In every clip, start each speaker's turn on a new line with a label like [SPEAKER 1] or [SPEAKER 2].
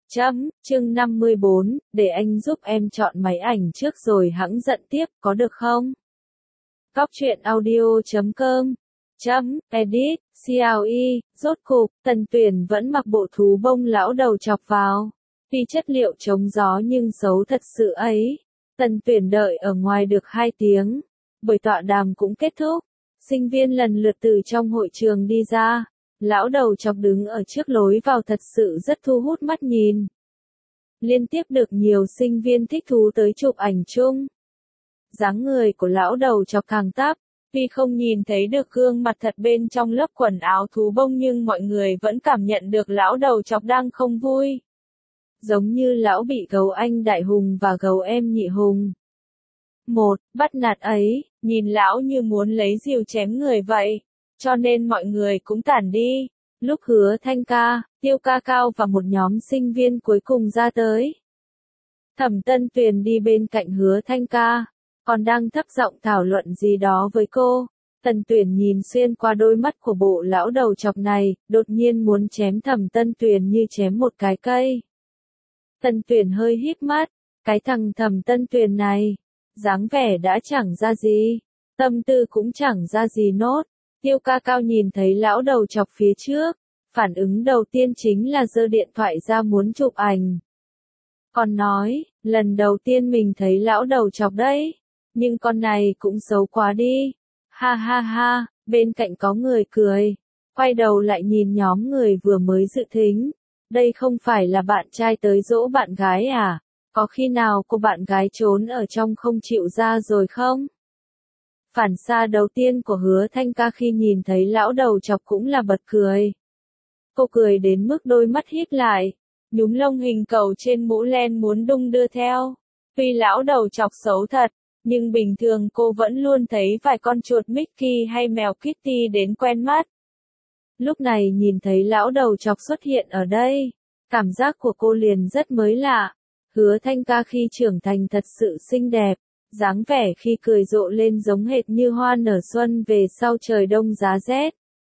[SPEAKER 1] Chương 54, để anh giúp em chọn máy ảnh trước rồi hẵng dẫn tiếp, có được không? Cóc truyện audio.com Edit, CLE, rốt cục, Tần Tuyển vẫn mặc bộ thú bông lão đầu chọc vào. Tuy chất liệu chống gió nhưng xấu thật sự ấy. Tần Tuyển đợi ở ngoài được 2 tiếng. Buổi tọa đàm cũng kết thúc. Sinh viên lần lượt từ trong hội trường đi ra. Lão đầu chọc đứng ở trước lối vào thật sự rất thu hút mắt nhìn. Liên tiếp được nhiều sinh viên thích thú tới chụp ảnh chung. Dáng người của lão đầu chọc càng tắp, tuy không nhìn thấy được gương mặt thật bên trong lớp quần áo thú bông nhưng mọi người vẫn cảm nhận được lão đầu chọc đang không vui. Giống như lão bị gấu anh đại hùng và gấu em nhị hùng. Bắt nạt ấy, nhìn lão như muốn lấy rìu chém người vậy. Cho nên mọi người cũng tản đi. Lúc Hứa Thanh Ca, Tiêu Ca Cao và một nhóm sinh viên cuối cùng ra tới. Thẩm Tân Tuyền đi bên cạnh Hứa Thanh Ca, còn đang thấp giọng thảo luận gì đó với cô. Tần Tuyển nhìn xuyên qua đôi mắt của bộ lão đầu chọc này, đột nhiên muốn chém Thẩm Tân Tuyền như chém một cái cây. Tần Tuyển hơi híp mắt, cái thằng Thẩm Tân Tuyền này, dáng vẻ đã chẳng ra gì, tâm tư cũng chẳng ra gì nốt. Tiêu Ca Cao nhìn thấy lão đầu chọc phía trước, phản ứng đầu tiên chính là giơ điện thoại ra muốn chụp ảnh. Còn nói, lần đầu tiên mình thấy lão đầu chọc đấy, nhưng con này cũng xấu quá đi. Ha ha ha, bên cạnh có người cười, quay đầu lại nhìn nhóm người vừa mới dự thính. Đây không phải là bạn trai tới dỗ bạn gái à? Có khi nào cô bạn gái trốn ở trong không chịu ra rồi không? Phản xạ đầu tiên của Hứa Thanh Ca khi nhìn thấy lão đầu chọc cũng là bật cười. Cô cười đến mức đôi mắt híp lại, nhúm lông hình cầu trên mũ len muốn đung đưa theo. Tuy lão đầu chọc xấu thật, nhưng bình thường cô vẫn luôn thấy vài con chuột Mickey hay mèo Kitty đến quen mắt. Lúc này nhìn thấy lão đầu chọc xuất hiện ở đây, cảm giác của cô liền rất mới lạ. Hứa Thanh Ca khi trưởng thành thật sự xinh đẹp. Dáng vẻ khi cười rộ lên giống hệt như hoa nở xuân về sau trời đông giá rét.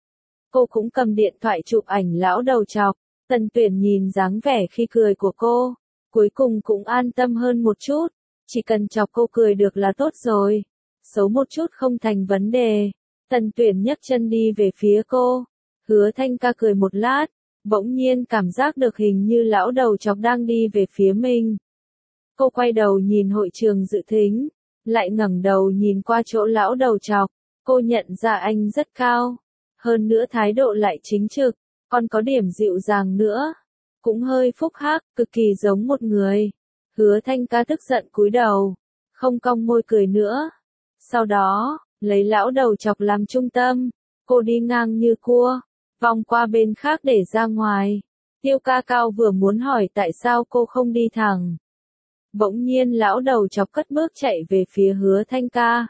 [SPEAKER 1] Cô cũng cầm điện thoại chụp ảnh lão đầu chọc. Tần Tuyển nhìn dáng vẻ khi cười của cô, cuối cùng cũng an tâm hơn một chút. Chỉ cần chọc cô cười được là tốt rồi. Xấu một chút không thành vấn đề. Tần Tuyển nhấc chân đi về phía cô. Hứa Thanh Ca cười một lát, bỗng nhiên cảm giác được hình như lão đầu chọc đang đi về phía mình. Cô quay đầu nhìn hội trường dự thính, lại ngẩng đầu nhìn qua chỗ lão đầu chọc. Cô nhận ra anh rất cao, hơn nữa thái độ lại chính trực, còn có điểm dịu dàng nữa, cũng hơi phúc hắc, cực kỳ giống một người. Hứa Thanh Ca tức giận cúi đầu, không cong môi cười nữa. Sau đó, lấy lão đầu chọc làm trung tâm, cô đi ngang như cua, vòng qua bên khác để ra ngoài. Tiêu Ca Cao vừa muốn hỏi tại sao cô không đi thẳng. Bỗng nhiên lão đầu chọc cất bước chạy về phía Hứa Thanh Ca.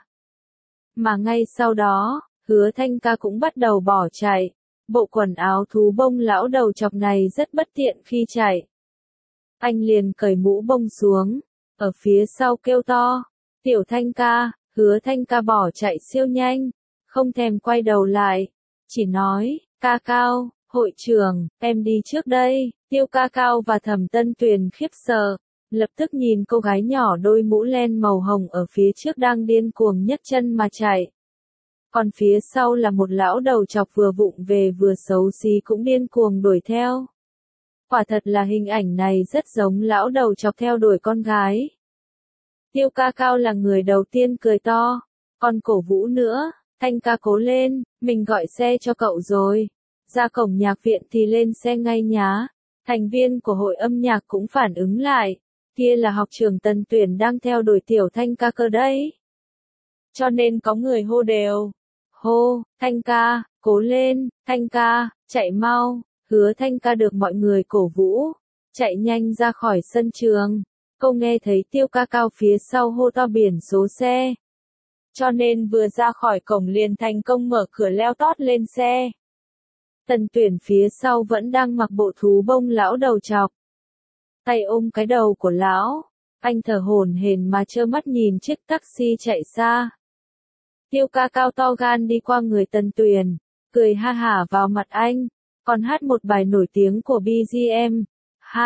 [SPEAKER 1] Mà ngay sau đó, Hứa Thanh Ca cũng bắt đầu bỏ chạy. Bộ quần áo thú bông lão đầu chọc này rất bất tiện khi chạy. Anh liền cởi mũ bông xuống, ở phía sau kêu to, Tiểu Thanh Ca. Hứa Thanh Ca bỏ chạy siêu nhanh, không thèm quay đầu lại, chỉ nói, Ca Cao, hội trưởng, em đi trước đây. Tiêu Ca Cao và Thẩm Tân Tuyền khiếp sợ. Lập tức nhìn cô gái nhỏ đôi mũ len màu hồng ở phía trước đang điên cuồng nhấc chân mà chạy. Còn phía sau là một lão đầu chọc vừa vụng về vừa xấu xí cũng điên cuồng đuổi theo. Quả thật là hình ảnh này rất giống lão đầu chọc theo đuổi con gái. Tiêu Ca Cao là người đầu tiên cười to, còn cổ vũ nữa, Thanh Ca cố lên, mình gọi xe cho cậu rồi. Ra cổng nhạc viện thì lên xe ngay nhá. Thành viên của hội âm nhạc cũng phản ứng lại. Kia là học trưởng Tần Tuyển đang theo đuổi Tiểu Thanh Ca cơ đấy. Cho nên có người hô đều. Hô, Thanh Ca, cố lên, Thanh Ca, chạy mau. Hứa Thanh Ca được mọi người cổ vũ, chạy nhanh ra khỏi sân trường. Cô nghe thấy Tiêu Ca Cao phía sau hô to biển số xe. Cho nên vừa ra khỏi cổng liền thành công mở cửa leo tót lên xe. Tần Tuyển phía sau vẫn đang mặc bộ thú bông lão đầu chọc. Tay ôm cái đầu của lão, anh thở hổn hển mà trơ mắt nhìn chiếc taxi chạy xa. Tiêu Ca Cao to gan đi qua người Tần Tuyển, cười ha hả vào mặt anh, còn hát một bài nổi tiếng của BGM. 2.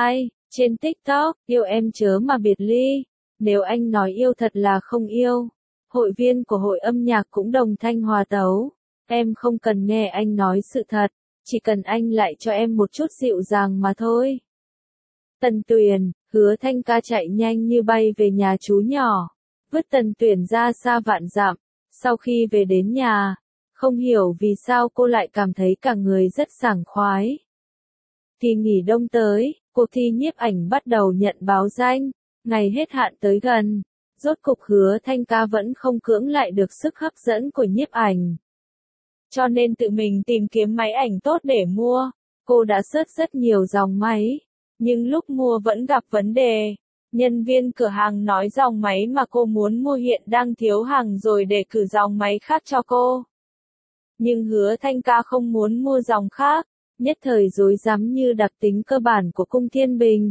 [SPEAKER 1] Trên TikTok, yêu em chớ mà biệt ly. Nếu anh nói yêu thật là không yêu. Hội viên của hội âm nhạc cũng đồng thanh hòa tấu. Em không cần nghe anh nói sự thật, chỉ cần anh lại cho em một chút dịu dàng mà thôi. Tần Tuyền, Hứa Thanh Ca chạy nhanh như bay về nhà chú nhỏ, vứt Tần Tuyền ra xa vạn dặm. Sau khi về đến nhà, không hiểu vì sao cô lại cảm thấy cả người rất sảng khoái. Kỳ nghỉ đông tới, cuộc thi nhiếp ảnh bắt đầu nhận báo danh, ngày hết hạn tới gần. Rốt cục Hứa Thanh Ca vẫn không cưỡng lại được sức hấp dẫn của nhiếp ảnh. Cho nên tự mình tìm kiếm máy ảnh tốt để mua. Cô đã search rất nhiều dòng máy, nhưng lúc mua vẫn gặp vấn đề. Nhân viên cửa hàng nói dòng máy mà cô muốn mua hiện đang thiếu hàng rồi để cử dòng máy khác cho cô. Nhưng Hứa Thanh Ca không muốn mua dòng khác, nhất thời rối rắm như đặc tính cơ bản của cung Thiên Bình.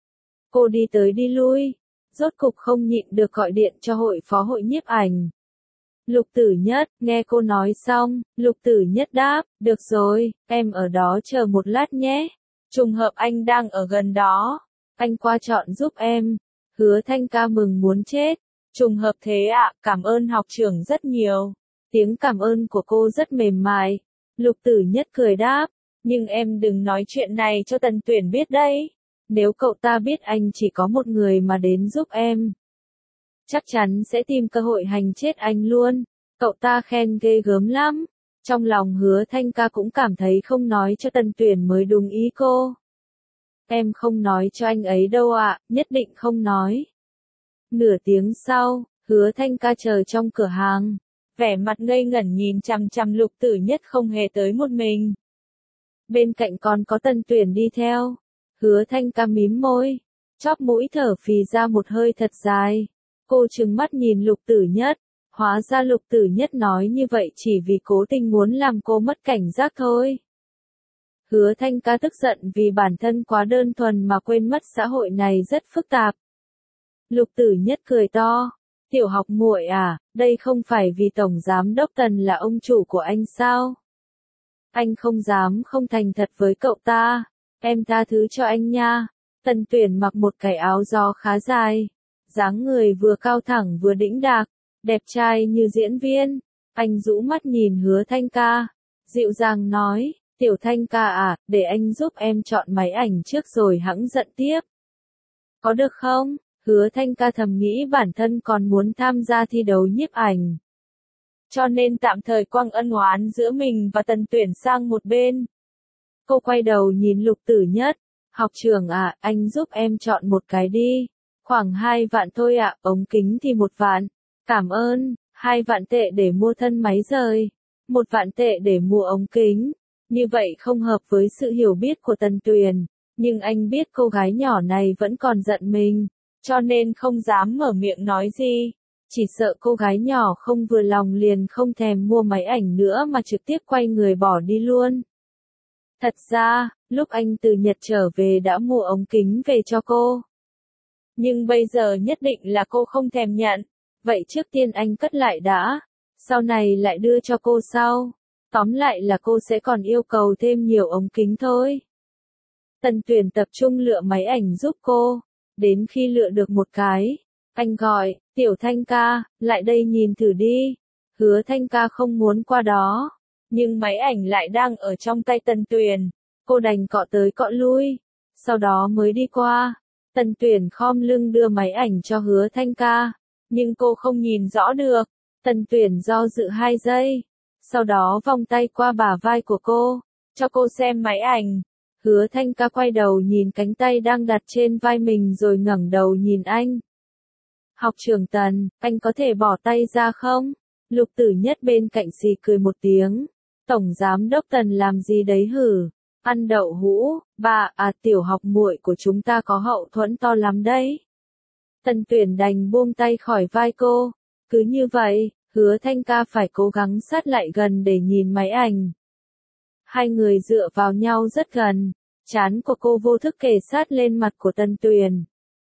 [SPEAKER 1] Cô đi tới đi lui, rốt cục không nhịn được gọi điện cho hội phó hội nhiếp ảnh. Lục Tử Nhất, nghe cô nói xong, Lục Tử Nhất đáp, được rồi, em ở đó chờ một lát nhé. Trùng hợp anh đang ở gần đó. Anh qua chọn giúp em. Hứa Thanh Ca mừng muốn chết. Trùng hợp thế ạ, cảm ơn học trưởng rất nhiều. Tiếng cảm ơn của cô rất mềm mại. Lục Tử Nhất cười đáp, nhưng em đừng nói chuyện này cho Tần Tuyển biết đấy. Nếu cậu ta biết anh chỉ có một người mà đến giúp em, chắc chắn sẽ tìm cơ hội hành chết anh luôn. Cậu ta khen ghê gớm lắm. Trong lòng Hứa Thanh Ca cũng cảm thấy không nói cho Tần Tuyển mới đúng ý cô. Em không nói cho anh ấy đâu ạ, nhất định không nói. Nửa tiếng sau, Hứa Thanh Ca chờ trong cửa hàng, vẻ mặt ngây ngẩn nhìn chằm chằm Lục Tử Nhất không hề tới một mình. Bên cạnh còn có Tần Tuyển đi theo. Hứa Thanh Ca mím môi, chóp mũi thở phì ra một hơi thật dài. Cô trừng mắt nhìn Lục Tử Nhất, hóa ra Lục Tử Nhất nói như vậy chỉ vì cố tình muốn làm cô mất cảnh giác thôi. Hứa Thanh Ca tức giận vì bản thân quá đơn thuần mà quên mất xã hội này rất phức tạp. Lục Tử Nhất cười to, tiểu học muội à, đây không phải vì Tổng Giám Đốc Tần là ông chủ của anh sao? Anh không dám không thành thật với cậu ta, em tha thứ cho anh nha. Tần Tuyển mặc một cái áo gió khá dài, dáng người vừa cao thẳng vừa đĩnh đạc, đẹp trai như diễn viên. Anh rũ mắt nhìn Hứa Thanh Ca, dịu dàng nói, tiểu Thanh Ca à, để anh giúp em chọn máy ảnh trước rồi hẵng giận tiếp. Có được không? Hứa Thanh Ca thầm nghĩ bản thân còn muốn tham gia thi đấu nhiếp ảnh. Cho nên tạm thời quăng ân oán giữa mình và Tần Tuyển sang một bên. Cô quay đầu nhìn Lục Tử Nhất, học trưởng à, anh giúp em chọn một cái đi. Khoảng 2 vạn thôi ạ, ống kính thì 1 vạn. Cảm ơn, 2 vạn tệ để mua thân máy rời. 1 vạn tệ để mua ống kính. Như vậy không hợp với sự hiểu biết của Tần Tuyền. Nhưng anh biết cô gái nhỏ này vẫn còn giận mình, cho nên không dám mở miệng nói gì. Chỉ sợ cô gái nhỏ không vừa lòng liền không thèm mua máy ảnh nữa mà trực tiếp quay người bỏ đi luôn. Thật ra, lúc anh từ Nhật trở về đã mua ống kính về cho cô. Nhưng bây giờ nhất định là cô không thèm nhận. Vậy trước tiên anh cất lại đã, sau này lại đưa cho cô sau. Tóm lại là cô sẽ còn yêu cầu thêm nhiều ống kính thôi. Tần Tuyển tập trung lựa máy ảnh giúp cô. Đến khi lựa được một cái, anh gọi, tiểu Thanh Ca, lại đây nhìn thử đi. Hứa Thanh Ca không muốn qua đó, nhưng máy ảnh lại đang ở trong tay Tần Tuyển. Cô đành cọ tới cọ lui, sau đó mới đi qua. Tần Tuyển khom lưng đưa máy ảnh cho Hứa Thanh Ca, nhưng cô không nhìn rõ được. Tần Tuyển do dự 2 giây, sau đó vòng tay qua bả vai của cô, cho cô xem máy ảnh. Hứa Thanh Ca quay đầu nhìn cánh tay đang đặt trên vai mình rồi ngẩng đầu nhìn anh. Học trưởng Tần, anh có thể bỏ tay ra không? Lục Tử Nhất bên cạnh xì cười một tiếng. Tổng Giám Đốc Tần làm gì đấy hử? Ăn đậu hũ, bà à, tiểu học muội của chúng ta có hậu thuẫn to lắm đấy. Tần Tuyển đành buông tay khỏi vai cô. Cứ như vậy, Hứa Thanh Ca phải cố gắng sát lại gần để nhìn máy ảnh. Hai người dựa vào nhau rất gần, trán của cô vô thức kề sát lên mặt của Tần Tuyển.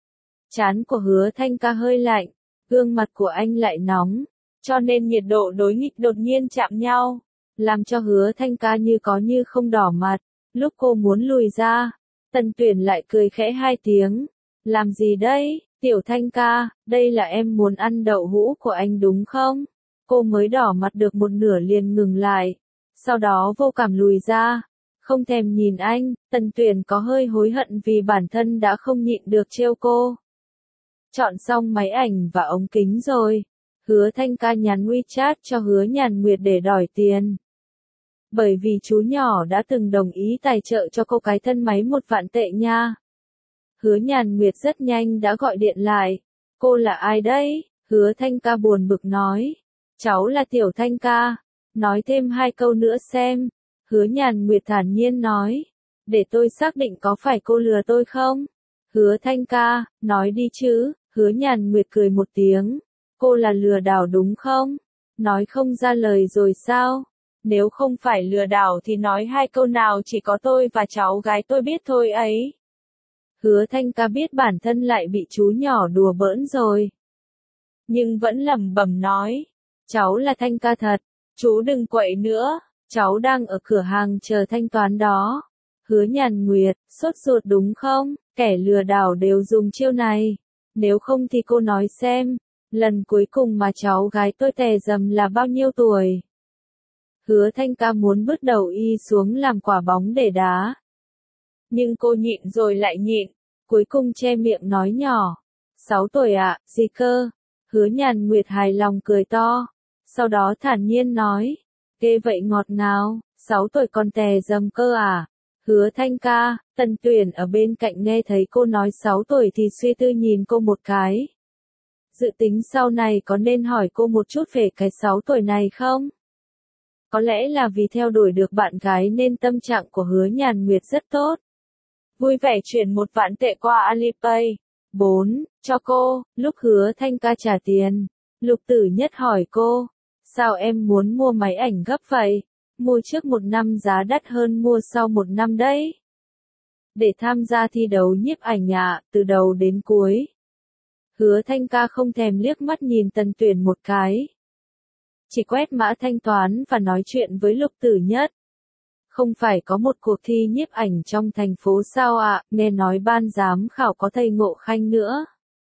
[SPEAKER 1] Trán của Hứa Thanh Ca hơi lạnh, gương mặt của anh lại nóng, cho nên nhiệt độ đối nghịch đột nhiên chạm nhau, làm cho Hứa Thanh Ca như có như không đỏ mặt. Lúc cô muốn lùi ra, Tần Tuyển lại cười khẽ hai tiếng. Làm gì đây, Tiểu Thanh ca, đây là em muốn ăn đậu hũ của anh đúng không? Cô mới đỏ mặt được một nửa liền ngừng lại. Sau đó vô cảm lùi ra. Không thèm nhìn anh, Tần Tuyển có hơi hối hận vì bản thân đã không nhịn được trêu cô. Chọn xong máy ảnh và ống kính rồi. Hứa Thanh ca nhắn WeChat cho Hứa Nhàn Nguyệt để đòi tiền. Bởi vì chú nhỏ đã từng đồng ý tài trợ cho cô cái thân máy 1 vạn tệ nha. Hứa Nhàn Nguyệt rất nhanh đã gọi điện lại. Cô là ai đấy? Hứa Thanh ca buồn bực nói. Cháu là Tiểu Thanh ca. Nói thêm 2 câu nữa xem. Hứa Nhàn Nguyệt thản nhiên nói. Để tôi xác định có phải cô lừa tôi không? Hứa Thanh ca, nói đi chứ. Hứa Nhàn Nguyệt cười một tiếng. Cô là lừa đảo đúng không? Nói không ra lời rồi sao? Nếu không phải lừa đảo thì nói 2 câu nào chỉ có tôi và cháu gái tôi biết thôi ấy. Hứa Thanh ca biết bản thân lại bị chú nhỏ đùa bỡn rồi. Nhưng vẫn lẩm bẩm nói. Cháu là Thanh ca thật. Chú đừng quậy nữa. Cháu đang ở cửa hàng chờ thanh toán đó. Hứa Nhàn Nguyệt, sốt ruột đúng không? Kẻ lừa đảo đều dùng chiêu này. Nếu không thì cô nói xem. Lần cuối cùng mà cháu gái tôi tè dầm là bao nhiêu tuổi? Hứa Thanh ca muốn bước đầu y xuống làm quả bóng để đá. Nhưng cô nhịn rồi lại nhịn. Cuối cùng che miệng nói nhỏ. 6 tuổi ạ, gì cơ? Hứa Nhàn Nguyệt hài lòng cười to. Sau đó thản nhiên nói. Ghê vậy ngọt ngào, 6 tuổi còn tè dầm cơ à? Hứa Thanh ca, Tần Tuyển ở bên cạnh nghe thấy cô nói 6 tuổi thì suy tư nhìn cô một cái. Dự tính sau này có nên hỏi cô một chút về cái 6 tuổi này không? Có lẽ là vì theo đuổi được bạn gái nên tâm trạng của Hứa Nhàn Nguyệt rất tốt. Vui vẻ chuyển 1 vạn tệ qua Alipay. 4. Cho cô, lúc Hứa Thanh ca trả tiền. Lục Tử Nhất hỏi cô. Sao em muốn mua máy ảnh gấp vậy? Mua trước 1 năm giá đắt hơn mua sau 1 năm đấy. Để tham gia thi đấu nhiếp ảnh ạ, từ đầu đến cuối. Hứa Thanh ca không thèm liếc mắt nhìn Tần Tuyển một cái. Chỉ quét mã thanh toán và nói chuyện với Lục Tử Nhất. Không phải có một cuộc thi nhiếp ảnh trong thành phố sao ạ, nghe nói ban giám khảo có thầy Ngộ Khanh nữa.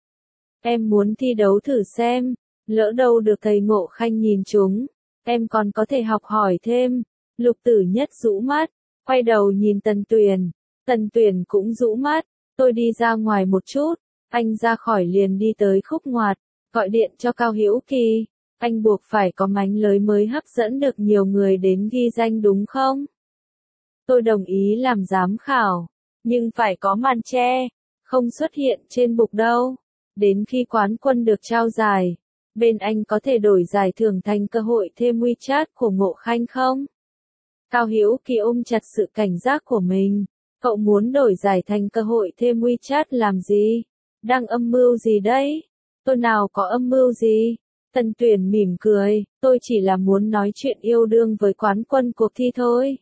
[SPEAKER 1] Em muốn thi đấu thử xem, lỡ đâu được thầy Ngộ Khanh nhìn chúng, em còn có thể học hỏi thêm. Lục Tử Nhất rũ mắt, quay đầu nhìn Tần Tuyển. Tần Tuyển cũng rũ mắt, tôi đi ra ngoài một chút. Anh ra khỏi liền đi tới khúc ngoặt, gọi điện cho Cao Hữu Kỳ. Anh buộc phải có mánh lới mới hấp dẫn được nhiều người đến ghi danh đúng không? Tôi đồng ý làm giám khảo, nhưng phải có màn che, không xuất hiện trên bục đâu. Đến khi quán quân được trao giải, bên anh có thể đổi giải thưởng thành cơ hội thêm WeChat của Ngộ Khanh không? Cao Hữu Kỳ ôm chặt sự cảnh giác của mình. Cậu muốn đổi giải thành cơ hội thêm WeChat làm gì? Đang âm mưu gì đấy? Tôi nào có âm mưu gì? Tần Tuyển mỉm cười, tôi chỉ là muốn nói chuyện yêu đương với quán quân cuộc thi thôi.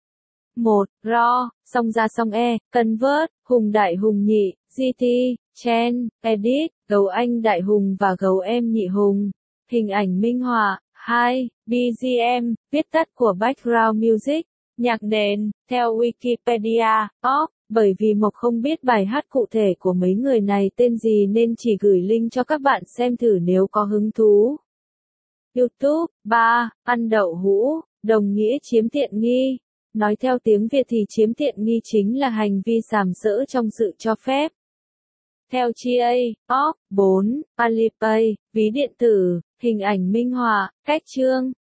[SPEAKER 1] 1. RAW, song ra song E, Convert, Hùng Đại Hùng Nhị, GT, Chen, Edit, Gấu Anh Đại Hùng và Gấu Em Nhị Hùng. Hình ảnh minh họa. 2. BGM, viết tắt của Background Music, nhạc nền, theo Wikipedia, bởi vì Mộc không biết bài hát cụ thể của mấy người này tên gì nên chỉ gửi link cho các bạn xem thử nếu có hứng thú. YouTube. 3. Ăn đậu hũ, đồng nghĩa chiếm tiện nghi. Nói theo tiếng Việt thì chiếm tiện nghi chính là hành vi sàm sỡ trong sự cho phép. Theo GA, 4. Alipay, ví điện tử, hình ảnh minh họa, cách chương.